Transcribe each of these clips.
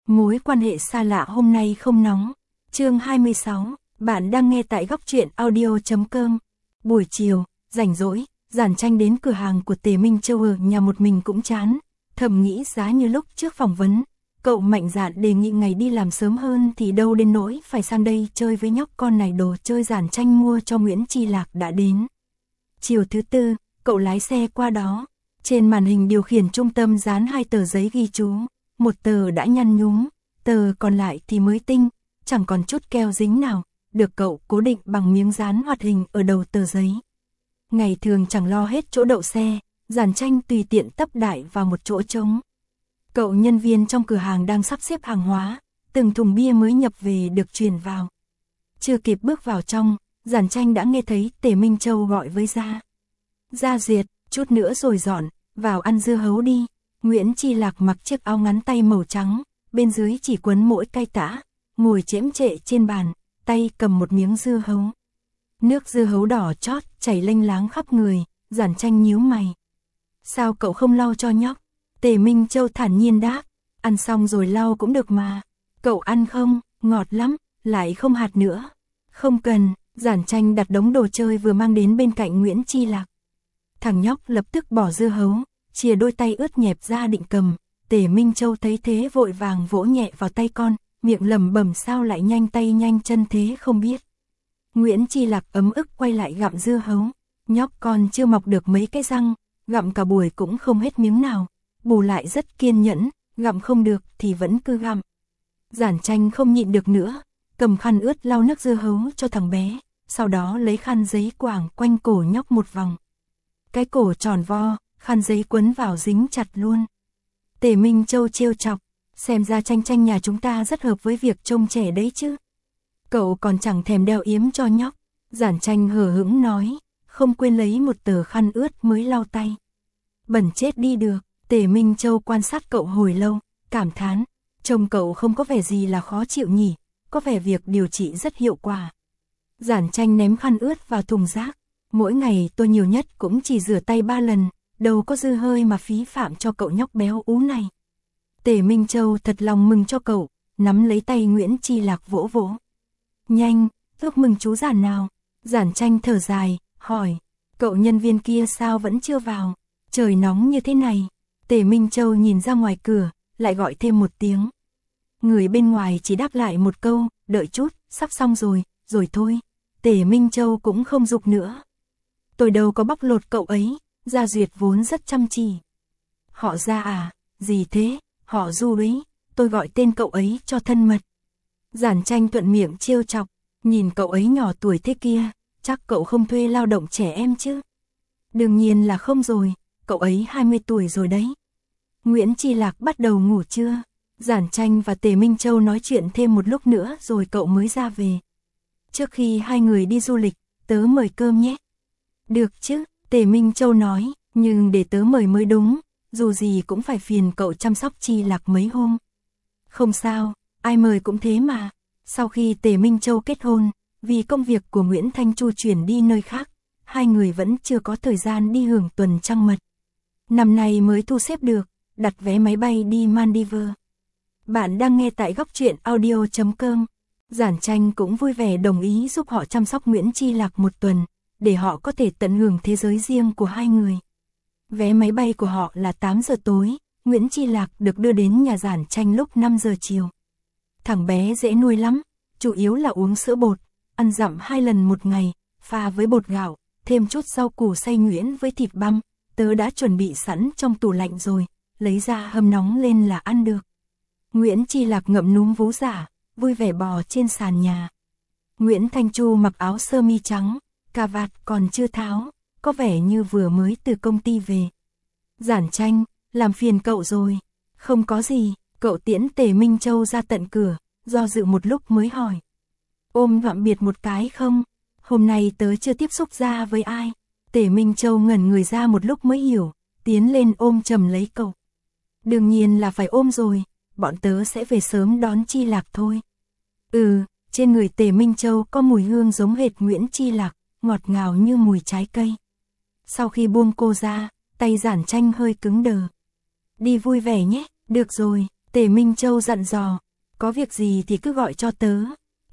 Mối quan hệ xa lạ hôm nay không nóng. Chương 26, bạn đang nghe tại góc truyện audio.com. Buổi chiều, rảnh rỗi, Giản Tranh đến cửa hàng của Tề Minh Châu ở nhà một mình cũng chán. Thầm nghĩ giá như lúc trước phỏng vấn, cậu mạnh dạn đề nghị ngày đi làm sớm hơn thì đâu đến nỗi phải sang đây chơi với nhóc con này. Đồ chơi Giản Tranh mua cho Nguyễn Chi Lạc đã đến. Chiều thứ tư, cậu lái xe qua đó. Trên màn hình điều khiển trung tâm dán 2 tờ giấy ghi chú. Một tờ đã nhăn nhúm, tờ còn lại thì mới tinh, chẳng còn chút keo dính nào, được cậu cố định bằng miếng dán hoạt hình ở đầu tờ giấy. Ngày thường chẳng lo hết chỗ đậu xe, Giản Tranh tùy tiện tấp đại vào một chỗ trống. Cậu nhân viên trong cửa hàng đang sắp xếp hàng hóa, từng thùng bia mới nhập về được chuyển vào. Chưa kịp bước vào trong, Giản Tranh đã nghe thấy Tề Minh Châu gọi với Gia Duyệt, chút nữa rồi dọn, vào ăn dưa hấu đi. Nguyễn Chi Lạc mặc chiếc áo ngắn tay màu trắng, bên dưới chỉ quấn mỗi cây tã, ngồi chễm chệ trên bàn, tay cầm một miếng dưa hấu. Nước dưa hấu đỏ chót chảy lênh láng khắp người, Giản Tranh nhíu mày. Sao cậu không lau cho nhóc? Tề Minh Châu thản nhiên đáp, ăn xong rồi lau cũng được mà. Cậu ăn không? Ngọt lắm, lại không hạt nữa. Không cần, Giản Tranh đặt đống đồ chơi vừa mang đến bên cạnh Nguyễn Chi Lạc. Thằng nhóc lập tức bỏ dưa hấu, chìa đôi tay ướt nhẹp ra định cầm. Tề Minh Châu thấy thế vội vàng vỗ nhẹ vào tay con, miệng lẩm bẩm sao lại nhanh tay nhanh chân thế không biết. Nguyễn Chi Lạc ấm ức quay lại gặm dưa hấu. Nhóc con chưa mọc được mấy cái răng, gặm cả buổi cũng không hết miếng nào. Bù lại rất kiên nhẫn, gặm không được thì vẫn cứ gặm. Giản Tranh không nhịn được nữa, cầm khăn ướt lau nước dưa hấu cho thằng bé, sau đó lấy khăn giấy quàng quanh cổ nhóc một vòng. Cái cổ tròn vo, khăn giấy quấn vào dính chặt luôn. Tề Minh Châu trêu chọc, xem ra Tranh nhà chúng ta rất hợp với việc trông trẻ đấy chứ. Cậu còn chẳng thèm đeo yếm cho nhóc. Giản Tranh hờ hững nói, không quên lấy một tờ khăn ướt mới lau tay. Bẩn chết đi được. Tề Minh Châu quan sát cậu hồi lâu, cảm thán, trông cậu không có vẻ gì là khó chịu nhỉ, có vẻ việc điều trị rất hiệu quả. Giản Tranh ném khăn ướt vào thùng rác, mỗi ngày tôi nhiều nhất cũng chỉ rửa tay 3 lần, đâu có dư hơi mà phí phạm cho cậu nhóc béo ú này. Tề Minh Châu thật lòng mừng cho cậu, nắm lấy tay Nguyễn Chi Lạc vỗ vỗ. Nhanh, chúc mừng chú Giản nào. Giản Tranh thở dài, hỏi, cậu nhân viên kia sao vẫn chưa vào, trời nóng như thế này. Tề Minh Châu nhìn ra ngoài cửa, lại gọi thêm một tiếng. Người bên ngoài chỉ đáp lại một câu, đợi chút, sắp xong rồi thôi. Tề Minh Châu cũng không giục nữa. Tôi đâu có bóc lột cậu ấy, Gia Duyệt vốn rất chăm chỉ. Họ Gia à, gì thế, họ Du ấy, tôi gọi tên cậu ấy cho thân mật. Giản Tranh thuận miệng trêu chọc, nhìn cậu ấy nhỏ tuổi thế kia, chắc cậu không thuê lao động trẻ em chứ. Đương nhiên là không rồi, cậu ấy 20 tuổi rồi đấy. Nguyễn Chi Lạc bắt đầu ngủ trưa. Giản Tranh và Tề Minh Châu nói chuyện thêm một lúc nữa rồi cậu mới ra về. Trước khi hai người đi du lịch, tớ mời cơm nhé. Được chứ, Tề Minh Châu nói, nhưng để tớ mời mới đúng, dù gì cũng phải phiền cậu chăm sóc Chi Lạc mấy hôm. Không sao, ai mời cũng thế mà. Sau khi Tề Minh Châu kết hôn, vì công việc của Nguyễn Thanh Chu chuyển đi nơi khác, hai người vẫn chưa có thời gian đi hưởng tuần trăng mật. Năm nay mới thu xếp được, đặt vé máy bay đi Maldives. Bạn đang nghe tại góc truyện audio.com. Giản Tranh cũng vui vẻ đồng ý giúp họ chăm sóc Nguyễn Chi Lạc một tuần, để họ có thể tận hưởng thế giới riêng của hai người. Vé máy bay của họ là 8 giờ tối, Nguyễn Chi Lạc được đưa đến nhà Giản Tranh lúc 5 giờ chiều. Thằng bé dễ nuôi lắm, chủ yếu là uống sữa bột, ăn dặm 2 lần một ngày, pha với bột gạo, thêm chút rau củ xay nhuyễn với thịt băm, tớ đã chuẩn bị sẵn trong tủ lạnh rồi, lấy ra hâm nóng lên là ăn được. Nguyễn Chi Lạc ngậm núm vú giả, vui vẻ bò trên sàn nhà. Nguyễn Thanh Chu mặc áo sơ mi trắng, cà vạt còn chưa tháo, có vẻ như vừa mới từ công ty về. Giản Tranh, làm phiền cậu rồi. Không có gì, cậu tiễn Tề Minh Châu ra tận cửa, do dự một lúc mới hỏi. Ôm vạm biệt một cái không? Hôm nay tớ chưa tiếp xúc ra với ai. Tề Minh Châu ngẩn người ra một lúc mới hiểu, tiến lên ôm chầm lấy cậu. Đương nhiên là phải ôm rồi, bọn tớ sẽ về sớm đón Chi Lạc thôi. Trên người Tề Minh Châu có mùi hương giống hệt Nguyễn Chi Lạc, ngọt ngào như mùi trái cây. Sau khi buông cô ra, tay Giản Tranh hơi cứng đờ. Đi vui vẻ nhé, được rồi, Tề Minh Châu dặn dò, có việc gì thì cứ gọi cho tớ.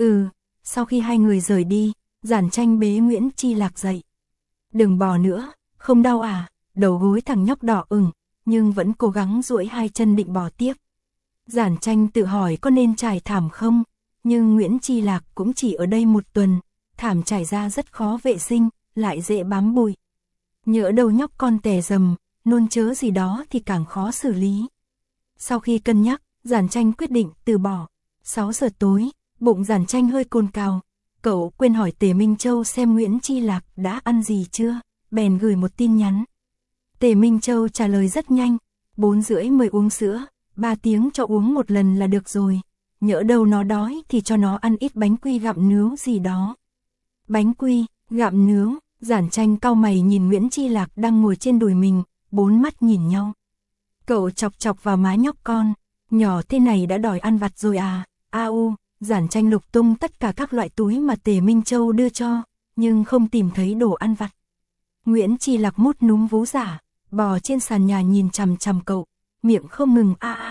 Sau khi hai người rời đi, Giản Tranh bế Nguyễn Chi Lạc dậy. Đừng bò nữa, không đau à? Đầu gối thằng nhóc đỏ ửng, nhưng vẫn cố gắng duỗi hai chân định bò tiếp. Giản Tranh tự hỏi có nên trải thảm không, nhưng Nguyễn Chi Lạc cũng chỉ ở đây một tuần, thảm trải ra rất khó vệ sinh, lại dễ bám bụi. Nhỡ đầu nhóc con tè dầm, nôn chớ gì đó thì càng khó xử lý. Sau khi cân nhắc, Giản Tranh quyết định từ bỏ. 6 giờ tối, bụng Giản Tranh hơi cồn cào. Cậu quên hỏi Tề Minh Châu xem Nguyễn Chi Lạc đã ăn gì chưa, bèn gửi một tin nhắn. Tề Minh Châu trả lời rất nhanh, 4 rưỡi mới uống sữa, 3 tiếng cho uống một lần là được rồi. Nhỡ đâu nó đói thì cho nó ăn ít bánh quy gặm nướng gì đó. Bánh quy, gặm nướng, Giản Tranh cau mày nhìn Nguyễn Chi Lạc đang ngồi trên đùi mình, bốn mắt nhìn nhau. Cậu chọc chọc vào má nhóc con, nhỏ thế này đã đòi ăn vặt rồi à, Giản Tranh lục tung tất cả các loại túi mà Tề Minh Châu đưa cho, nhưng không tìm thấy đồ ăn vặt. Nguyễn Chi Lạc mút núm vú giả, bò trên sàn nhà nhìn chằm chằm cậu, miệng không ngừng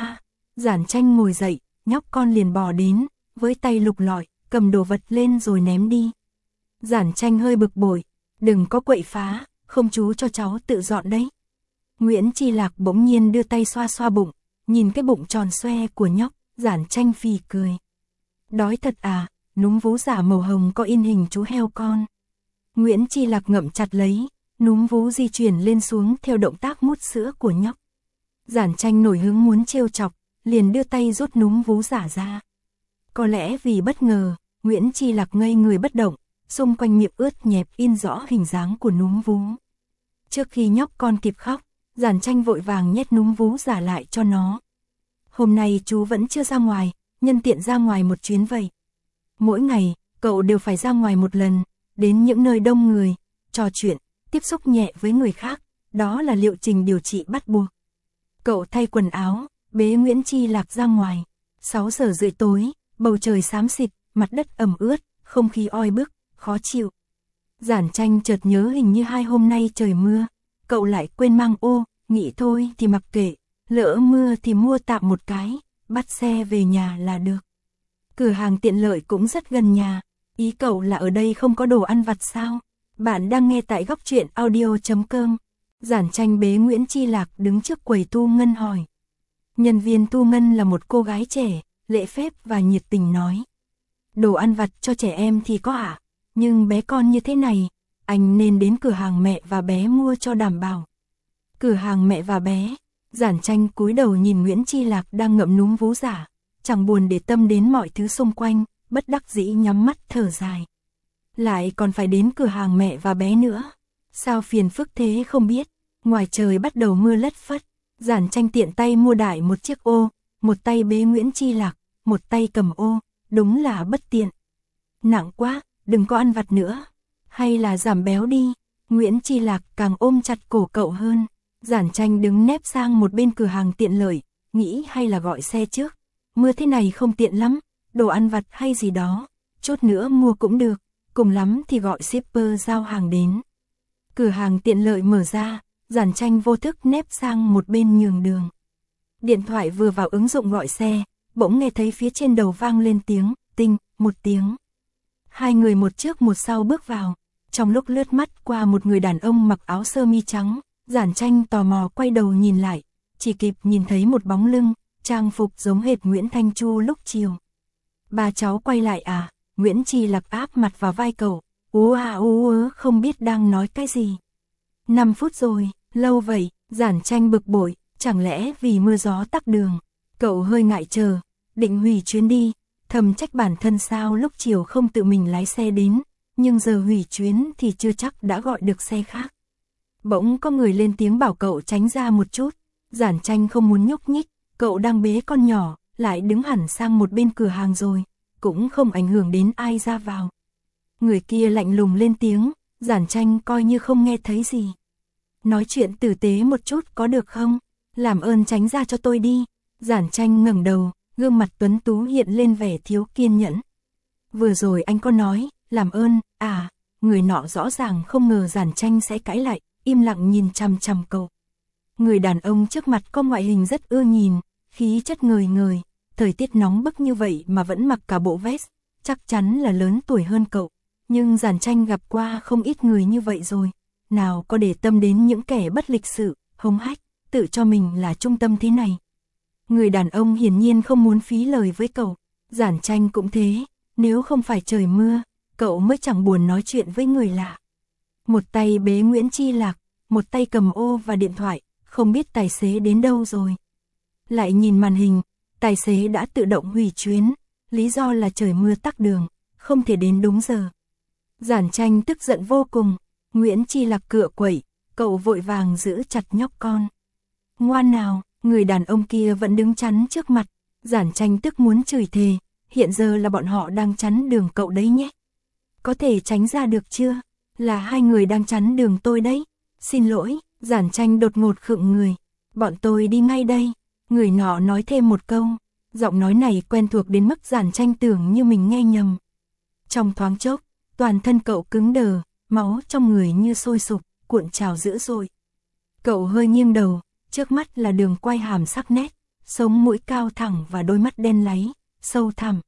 Giản Tranh ngồi dậy, nhóc con liền bò đến, với tay lục lọi, cầm đồ vật lên rồi ném đi. Giản Tranh hơi bực bội, đừng có quậy phá, không chú cho cháu tự dọn đấy. Nguyễn Chi Lạc bỗng nhiên đưa tay xoa xoa bụng, nhìn cái bụng tròn xoe của nhóc, Giản Tranh phì cười. Đói thật à, núm vú giả màu hồng có in hình chú heo con. Nguyễn Chi Lạc ngậm chặt lấy, núm vú di chuyển lên xuống theo động tác mút sữa của nhóc. Giản Tranh nổi hứng muốn trêu chọc, liền đưa tay rút núm vú giả ra. Có lẽ vì bất ngờ, Nguyễn Chi Lạc ngây người bất động, xung quanh miệng ướt nhẹp in rõ hình dáng của núm vú. Trước khi nhóc con kịp khóc, Giản Tranh vội vàng nhét núm vú giả lại cho nó. Hôm nay chú vẫn chưa ra ngoài, nhân tiện ra ngoài một chuyến vậy. Mỗi ngày, cậu đều phải ra ngoài một lần, đến những nơi đông người, trò chuyện, tiếp xúc nhẹ với người khác, đó là liệu trình điều trị bắt buộc. Cậu thay quần áo, bế Nguyễn Chi Lạc ra ngoài. 6 giờ rưỡi tối, bầu trời xám xịt, mặt đất ẩm ướt, không khí oi bức, khó chịu. Giản Tranh chợt nhớ hình như 2 hôm nay trời mưa, cậu lại quên mang ô, nghĩ thôi thì mặc kệ, lỡ mưa thì mua tạm một cái, bắt xe về nhà là được. Cửa hàng tiện lợi cũng rất gần nhà, ý cậu là ở đây không có đồ ăn vặt sao? Bạn đang nghe tại góc truyện audio.com. Giản Tranh bế Nguyễn Chi Lạc đứng trước quầy thu ngân hỏi. Nhân viên thu ngân là một cô gái trẻ, lễ phép và nhiệt tình nói. Đồ ăn vặt cho trẻ em thì có ạ, nhưng bé con như thế này, anh nên đến cửa hàng mẹ và bé mua cho đảm bảo. Cửa hàng mẹ và bé, Giản Tranh cúi đầu nhìn Nguyễn Chi Lạc đang ngậm núm vú giả, chẳng buồn để tâm đến mọi thứ xung quanh, bất đắc dĩ nhắm mắt thở dài. Lại còn phải đến cửa hàng mẹ và bé nữa, sao phiền phức thế không biết. Ngoài trời bắt đầu mưa lất phất, Giản Tranh tiện tay mua đại một chiếc ô, một tay bế Nguyễn Chi Lạc, một tay cầm ô, đúng là bất tiện. Nặng quá, đừng có ăn vặt nữa, hay là giảm béo đi. Nguyễn Chi Lạc càng ôm chặt cổ cậu hơn. Giản Tranh đứng nép sang một bên cửa hàng tiện lợi, nghĩ hay là gọi xe trước. Mưa thế này không tiện lắm, đồ ăn vặt hay gì đó, chút nữa mua cũng được, cùng lắm thì gọi shipper giao hàng đến. Cửa hàng tiện lợi mở ra, Giản Tranh vô thức nép sang một bên nhường đường. Điện thoại vừa vào ứng dụng gọi xe, bỗng nghe thấy phía trên đầu vang lên tiếng, tinh, một tiếng. Hai người một trước một sau bước vào, trong lúc lướt mắt qua một người đàn ông mặc áo sơ mi trắng, Giản Tranh tò mò quay đầu nhìn lại, chỉ kịp nhìn thấy một bóng lưng, trang phục giống hệt Nguyễn Thanh Chu lúc chiều. Ba cháu quay lại à? Nguyễn Chi Lạc áp mặt vào vai cậu, không biết đang nói cái gì. 5 phút rồi, lâu vậy. Giản Tranh bực bội, chẳng lẽ vì mưa gió tắc đường. Cậu hơi ngại chờ, định hủy chuyến đi, thầm trách bản thân sao lúc chiều không tự mình lái xe đến, nhưng giờ hủy chuyến thì chưa chắc đã gọi được xe khác. Bỗng có người lên tiếng bảo cậu tránh ra một chút. Giản Tranh không muốn nhúc nhích, cậu đang bế con nhỏ, lại đứng hẳn sang một bên cửa hàng rồi, cũng không ảnh hưởng đến ai ra vào. Người kia lạnh lùng lên tiếng, Giản Tranh coi như không nghe thấy gì. Nói chuyện tử tế một chút có được không? Làm ơn tránh ra cho tôi đi. Giản Tranh ngẩng đầu, gương mặt tuấn tú hiện lên vẻ thiếu kiên nhẫn. Vừa rồi anh có nói, làm ơn, người nọ rõ ràng không ngờ Giản Tranh sẽ cãi lại, im lặng nhìn chằm chằm cậu. Người đàn ông trước mặt có ngoại hình rất ưa nhìn, khí chất ngời ngời, thời tiết nóng bức như vậy mà vẫn mặc cả bộ vest, chắc chắn là lớn tuổi hơn cậu. Nhưng Giản Tranh gặp qua không ít người như vậy rồi, nào có để tâm đến những kẻ bất lịch sự, hống hách, tự cho mình là trung tâm thế này. Người đàn ông hiển nhiên không muốn phí lời với cậu, Giản Tranh cũng thế, nếu không phải trời mưa, cậu mới chẳng buồn nói chuyện với người lạ. Một tay bế Nguyễn Chi Lạc, một tay cầm ô và điện thoại, không biết tài xế đến đâu rồi. Lại nhìn màn hình, tài xế đã tự động hủy chuyến, lý do là trời mưa tắc đường, không thể đến đúng giờ. Giản Tranh tức giận vô cùng, Nguyễn Chi Lạc cựa quậy, cậu vội vàng giữ chặt nhóc con. Ngoan nào, người đàn ông kia vẫn đứng chắn trước mặt, Giản Tranh tức muốn chửi thề, hiện giờ là bọn họ đang chắn đường cậu đấy nhé. Có thể tránh ra được chưa? Là hai người đang chắn đường tôi đấy. Xin lỗi, Giản Tranh đột ngột khựng người. Bọn tôi đi ngay đây. Người nọ nói thêm một câu. Giọng nói này quen thuộc đến mức Giản Tranh tưởng như mình nghe nhầm. Trong thoáng chốc, toàn thân cậu cứng đờ, máu trong người như sôi sục, cuộn trào dữ dội. Cậu hơi nghiêng đầu, trước mắt là đường quai hàm sắc nét, sống mũi cao thẳng và đôi mắt đen láy, sâu thẳm.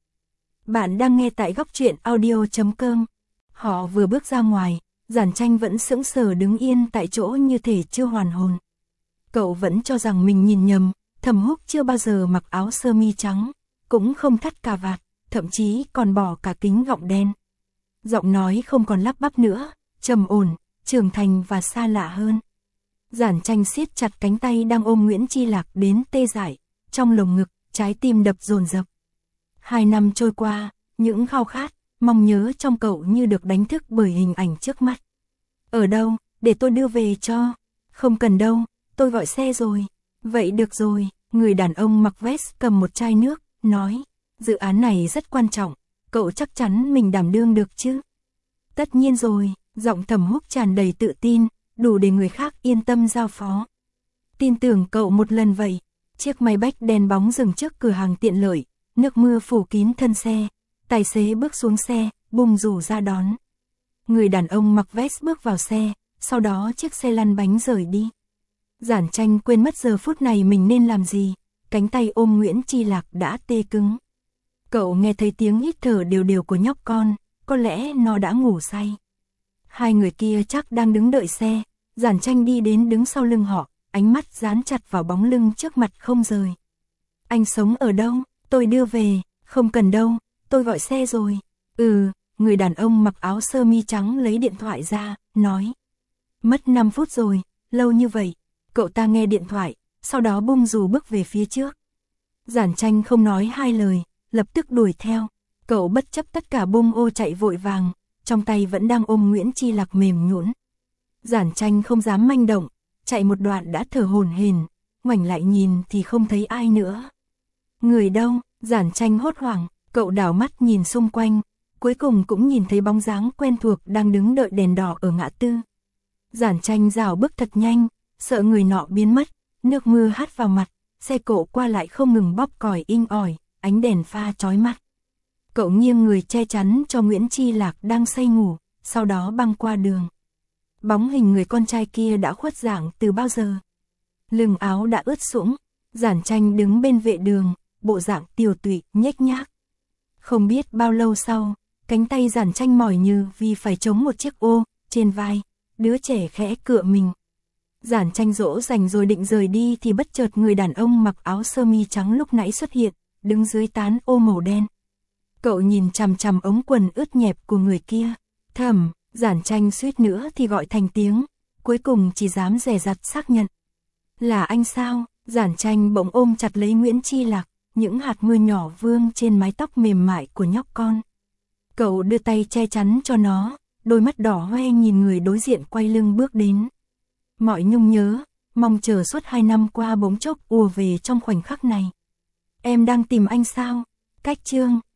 Bạn đang nghe tại góc truyện audio.com. Họ vừa bước ra ngoài, Giản Tranh vẫn sững sờ đứng yên tại chỗ như thể chưa hoàn hồn. Cậu vẫn cho rằng mình nhìn nhầm, Thẩm Húc chưa bao giờ mặc áo sơ mi trắng, cũng không thắt cà vạt, thậm chí còn bỏ cả kính gọng đen. Giọng nói không còn lắp bắp nữa, trầm ổn, trưởng thành và xa lạ hơn. Giản Tranh siết chặt cánh tay đang ôm Nguyễn Chi Lạc đến tê dại, trong lồng ngực, trái tim đập dồn dập. 2 năm trôi qua, những khao khát, mong nhớ trong cậu như được đánh thức bởi hình ảnh trước mắt. Ở đâu, để tôi đưa về cho. Không cần đâu, tôi gọi xe rồi. Vậy được rồi, người đàn ông mặc vest cầm một chai nước, nói, dự án này rất quan trọng, cậu chắc chắn mình đảm đương được chứ. Tất nhiên rồi, giọng Thẩm Húc tràn đầy tự tin, đủ để người khác yên tâm giao phó. Tin tưởng cậu một lần vậy. Chiếc máy bách đen bóng dừng trước cửa hàng tiện lợi, nước mưa phủ kín thân xe, tài xế bước xuống xe, bung dù ra đón. Người đàn ông mặc vest bước vào xe, sau đó chiếc xe lăn bánh rời đi. Giản Tranh quên mất giờ phút này mình nên làm gì, cánh tay ôm Nguyễn Chi Lạc đã tê cứng. Cậu nghe thấy tiếng hít thở đều đều của nhóc con, có lẽ nó đã ngủ say. Hai người kia chắc đang đứng đợi xe, Giản Tranh đi đến đứng sau lưng họ, ánh mắt dán chặt vào bóng lưng trước mặt không rời. Anh sống ở đâu? Tôi đưa về. Không cần đâu, tôi gọi xe rồi. Người đàn ông mặc áo sơ mi trắng lấy điện thoại ra, nói. Mất 5 phút rồi, lâu như vậy. Cậu ta nghe điện thoại, sau đó bung dù bước về phía trước. Giản Tranh không nói hai lời, lập tức đuổi theo. Cậu bất chấp tất cả bung ô chạy vội vàng, trong tay vẫn đang ôm Nguyễn Chi Lạc mềm nhũn. Giản Tranh không dám manh động, chạy một đoạn đã thở hổn hển, ngoảnh lại nhìn thì không thấy ai nữa. Người đâu? Giản Tranh hốt hoảng, cậu đảo mắt nhìn xung quanh, cuối cùng cũng nhìn thấy bóng dáng quen thuộc đang đứng đợi đèn đỏ ở ngã tư. Giản Tranh rảo bước thật nhanh, sợ người nọ biến mất, nước mưa hắt vào mặt, xe cộ qua lại không ngừng bóp còi inh ỏi, ánh đèn pha chói mắt. Cậu nghiêng người che chắn cho Nguyễn Chi Lạc đang say ngủ, sau đó băng qua đường. Bóng hình người con trai kia đã khuất dạng từ bao giờ. Lưng áo đã ướt sũng, Giản Tranh đứng bên vệ đường, bộ dạng tiều tụy, nhếch nhác. Không biết bao lâu sau, cánh tay Giản Tranh mỏi như vì phải chống một chiếc ô, trên vai, đứa trẻ khẽ cựa mình. Giản Tranh dỗ dành rồi định rời đi thì bất chợt người đàn ông mặc áo sơ mi trắng lúc nãy xuất hiện, đứng dưới tán ô màu đen. Cậu nhìn chằm chằm ống quần ướt nhẹp của người kia, thầm, Giản Tranh suýt nữa thì gọi thành tiếng, cuối cùng chỉ dám dè dặt xác nhận. Là anh sao? Giản Tranh bỗng ôm chặt lấy Nguyễn Chi Lạc, những hạt mưa nhỏ vương trên mái tóc mềm mại của nhóc con. Cậu đưa tay che chắn cho nó, đôi mắt đỏ hoe nhìn người đối diện quay lưng bước đến. Mọi nhung nhớ, mong chờ suốt 2 năm qua bỗng chốc ùa về trong khoảnh khắc này. Em đang tìm anh sao? Cách Trương,